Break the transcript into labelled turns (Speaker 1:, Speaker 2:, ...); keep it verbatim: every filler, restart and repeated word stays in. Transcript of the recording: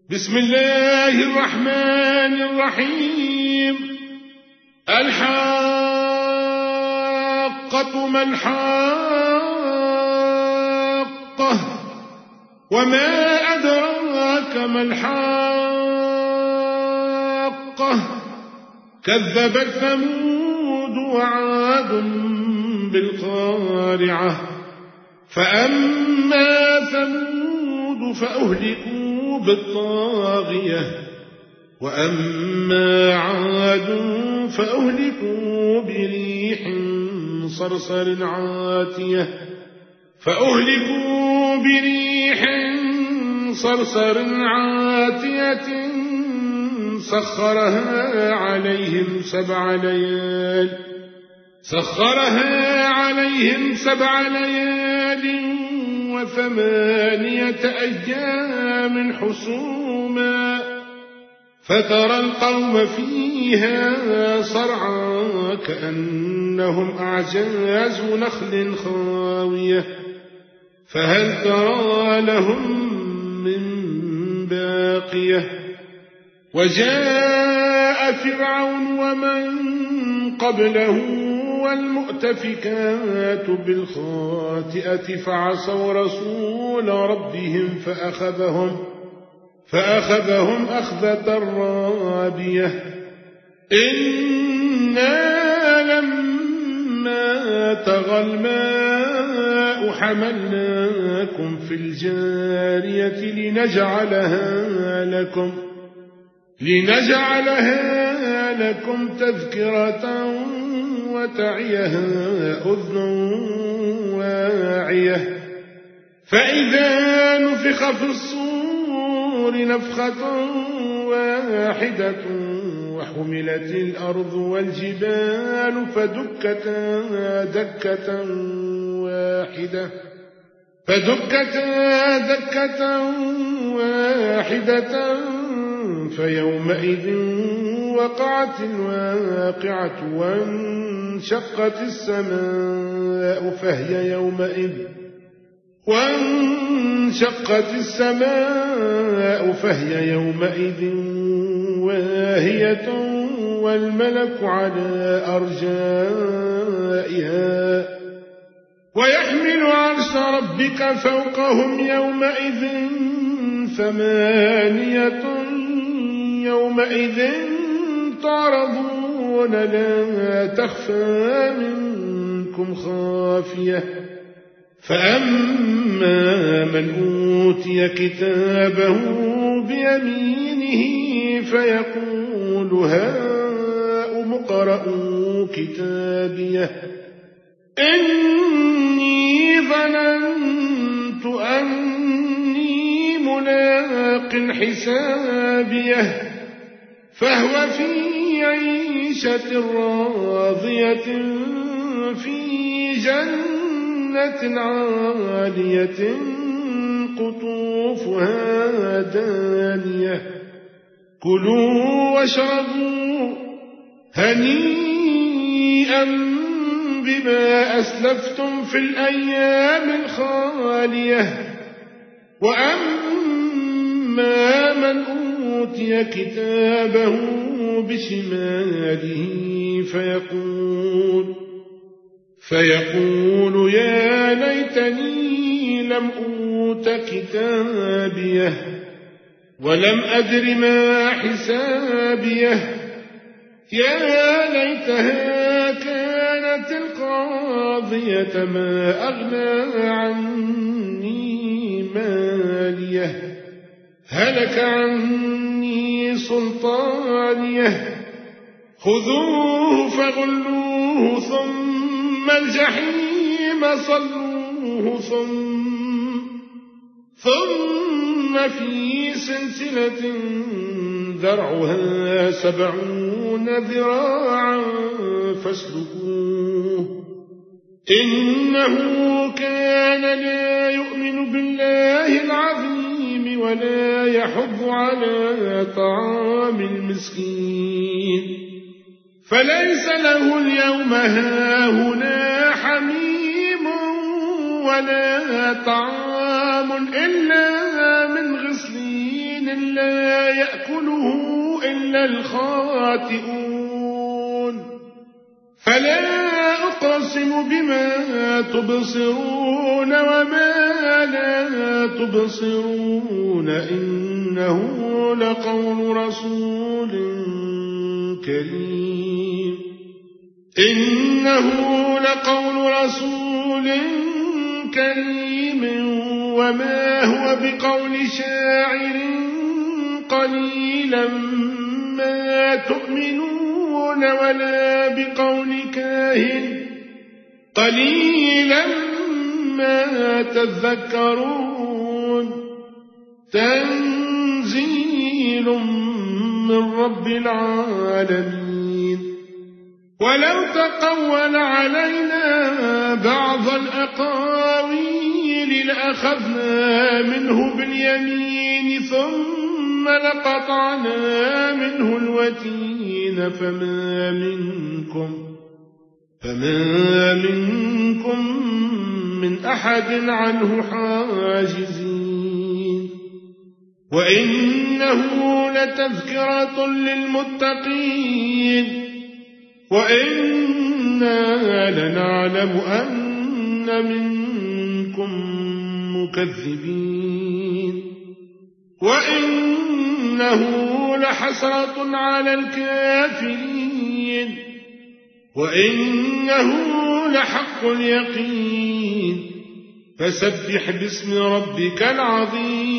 Speaker 1: بسم الله الرحمن الرحيم. الحاقة ما الحاقة وما أدراك ما الحاقة كذبت ثمود وعاد بالقارعة فأما ثمود فأهلكوا بالطاغية وأما عاد فأهلكوا بريح صرصر عاتية فأهلكوا بريح صرصر عاتية سخرها عليهم سبع ليال سخرها عليهم سبع ليال وثمانية أيام حسوما فترى القوم فيها صرعا كأنهم أعجاز نخل خاوية فهل ترى لهم من باقية وجاء فرعون ومن قبله والمؤتفكات بالخاطئة فعصوا رسول ربهم فأخذهم فأخذهم أخذة رابية إنا لما طغى الماء حملناكم في الجارية لنجعلها لكم لنجعلها لكم تذكرة وتعيها أذن واعية فإذا نفخ في الصور نفخة واحدة وحملت الأرض والجبال فدكتا دكة واحدة فدكتا دكة واحدة فيومئذ وقعت الواقعة وانشقت السماء فهي يومئذ وانشقت السماء فهي يومئذ واهية والملك على أرجائها ويحمل عرش ربك فوقهم يومئذ ثمانية يومئذ تعرضون لا تخفى منكم خافية فأما من أوتي كتابه بيمينه فيقول هاؤم اقرءوا كتابيه إني ظننت أني ملاق حسابيه فهو في عيشة راضية في جنة عالية قطوفها دانية كلوا واشربوا هنيئا بما أسلفتم في الأيام الخالية وأما من أوتي كتابه بشماله فيقول فيقول يا ليتني لم أوت كتابيه ولم أدر ما حسابيه يا ليتها كانت القاضية ما أغنى عني ماليه هلك عني سلطانيه خذوه فغلوه ثم الجحيم صلوه ثم ثم في سلسلة ذرعها سبعون ذراعا فاسلكوه إنه كان لا يؤمن بالله العظيم ولا يحض على طعام المسكين فليس له اليوم هاهنا حميم ولا طعام إلا من غسلين لا يأكله إلا الخاطئون فلا أقسم بما تبصرون وما لا تبصرون إنه لقول رسول كريم إنه لقول رسول كريم وما هو بقول شاعر قليلا ما تؤمنون ولا بقول كاهن قليلا ما تذكرون تنزيل من رب العالمين ولو تقول علينا بعض الأقاويل لأخذنا منه باليمين ثم لقطعنا منه الوتين فما منكم فما منكم من أحد عنه حاجزين وإنه لتذكرة للمتقين وإنا لنعلم أن منكم مكذبين وإنه لحسرة على الكافرين وإنه لحق اليقين فسبح باسم ربك العظيم